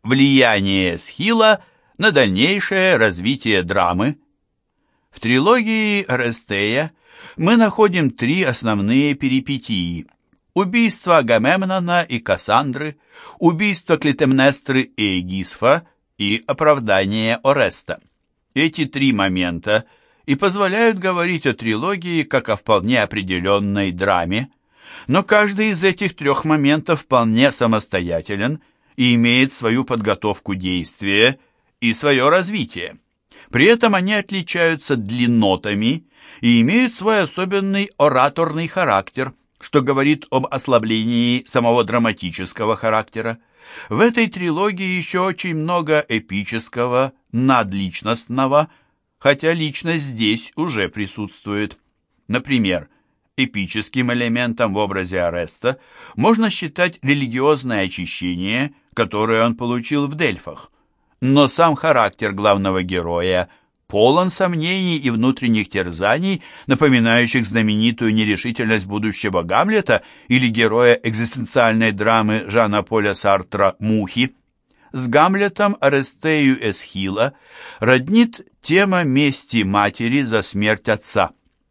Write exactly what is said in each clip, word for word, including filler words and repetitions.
Влияние Эсхила на дальнейшее развитие драмы. В трилогии Орестея мы находим три основные перипетии: убийство Агамемнона и Кассандры, убийство Клитемнестры и Эгисфа и оправдание Ореста. Эти три момента и позволяют говорить о трилогии как о вполне определенной драме, но каждый из этих трех моментов вполне самостоятелен и имеет свою подготовку действия и свое развитие. При этом они отличаются длиннотами и имеют свой особенный ораторный характер, что говорит об ослаблении самого драматического характера. В этой трилогии еще очень много эпического, надличностного, хотя личность здесь уже присутствует. Например, эпическим элементом в образе Ореста можно считать религиозное очищение, которое он получил в Дельфах. Но сам характер главного героя полон сомнений и внутренних терзаний, напоминающих знаменитую нерешительность будущего Гамлета или героя экзистенциальной драмы Жана-Поля Сартра «Мухи». С Гамлетом Орестею Эсхила роднит тема мести матери за смерть отца.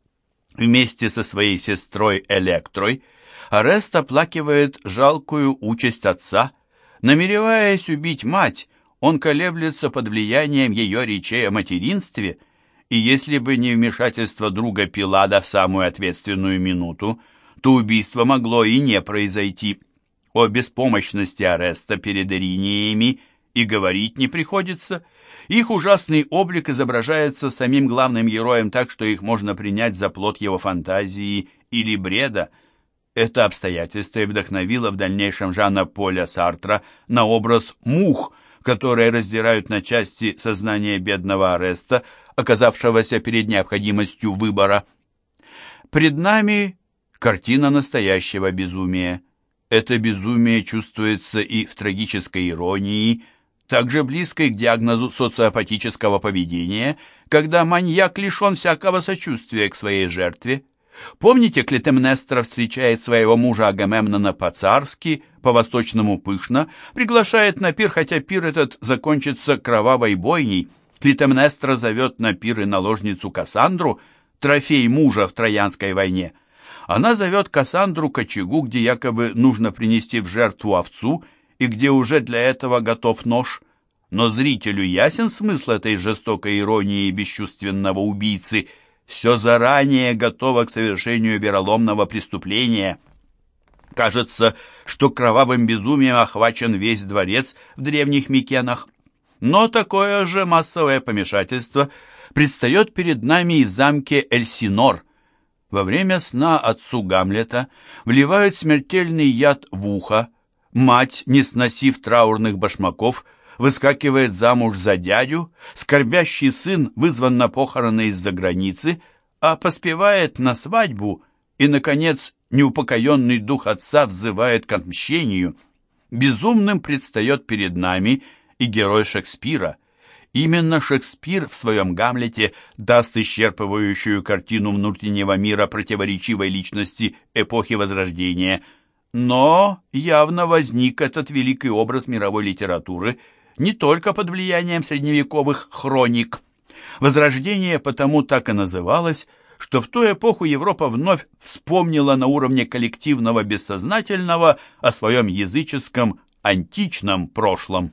Вместе со своей сестрой Электрой Орест оплакивает жалкую участь отца. Намереваясь убить мать, он колеблется под влиянием ее речей о материнстве, и если бы не вмешательство друга Пилада в самую ответственную минуту, то убийство могло и не произойти. О беспомощности Ореста перед Ириниями и говорить не приходится. Их ужасный облик изображается самим главным героем так, что их можно принять за плод его фантазии или бреда. Это обстоятельство и вдохновило в дальнейшем Жана-Поля Сартра на образ мух, которые раздирают на части сознание бедного Ореста, оказавшегося перед необходимостью выбора. Пред нами картина настоящего безумия. Это безумие чувствуется и в трагической иронии, также близкой к диагнозу социопатического поведения, когда маньяк лишен всякого сочувствия к своей жертве. Помните, Клитемнестра встречает своего мужа Агамемнона по-царски, по-восточному пышно, приглашает на пир, хотя пир этот закончится кровавой бойней. Клитемнестра зовет на пир и наложницу Кассандру, трофей мужа в Троянской войне. Она зовет Кассандру к очагу, где якобы нужно принести в жертву овцу, и где уже для этого готов нож. Но зрителю ясен смысл этой жестокой иронии бесчувственного убийцы. Все заранее готово к совершению вероломного преступления. Кажется, что кровавым безумием охвачен весь дворец в древних Микенах. Но такое же массовое помешательство предстает перед нами и в замке Эльсинор. Во время сна отцу Гамлета вливают смертельный яд в ухо. Мать, не сносив траурных башмаков, выскакивает замуж за дядю, скорбящий сын вызван на похороны из-за границы, а поспевает на свадьбу, и, наконец, неупокоенный дух отца взывает к отмщению. Безумным предстает перед нами и герой Шекспира. Именно Шекспир в своем «Гамлете» даст исчерпывающую картину внутреннего мира противоречивой личности эпохи Возрождения. Но явно возник этот великий образ мировой литературы не только под влиянием средневековых хроник. Возрождение потому так и называлось, что в ту эпоху Европа вновь вспомнила на уровне коллективного бессознательного о своем языческом античном прошлом.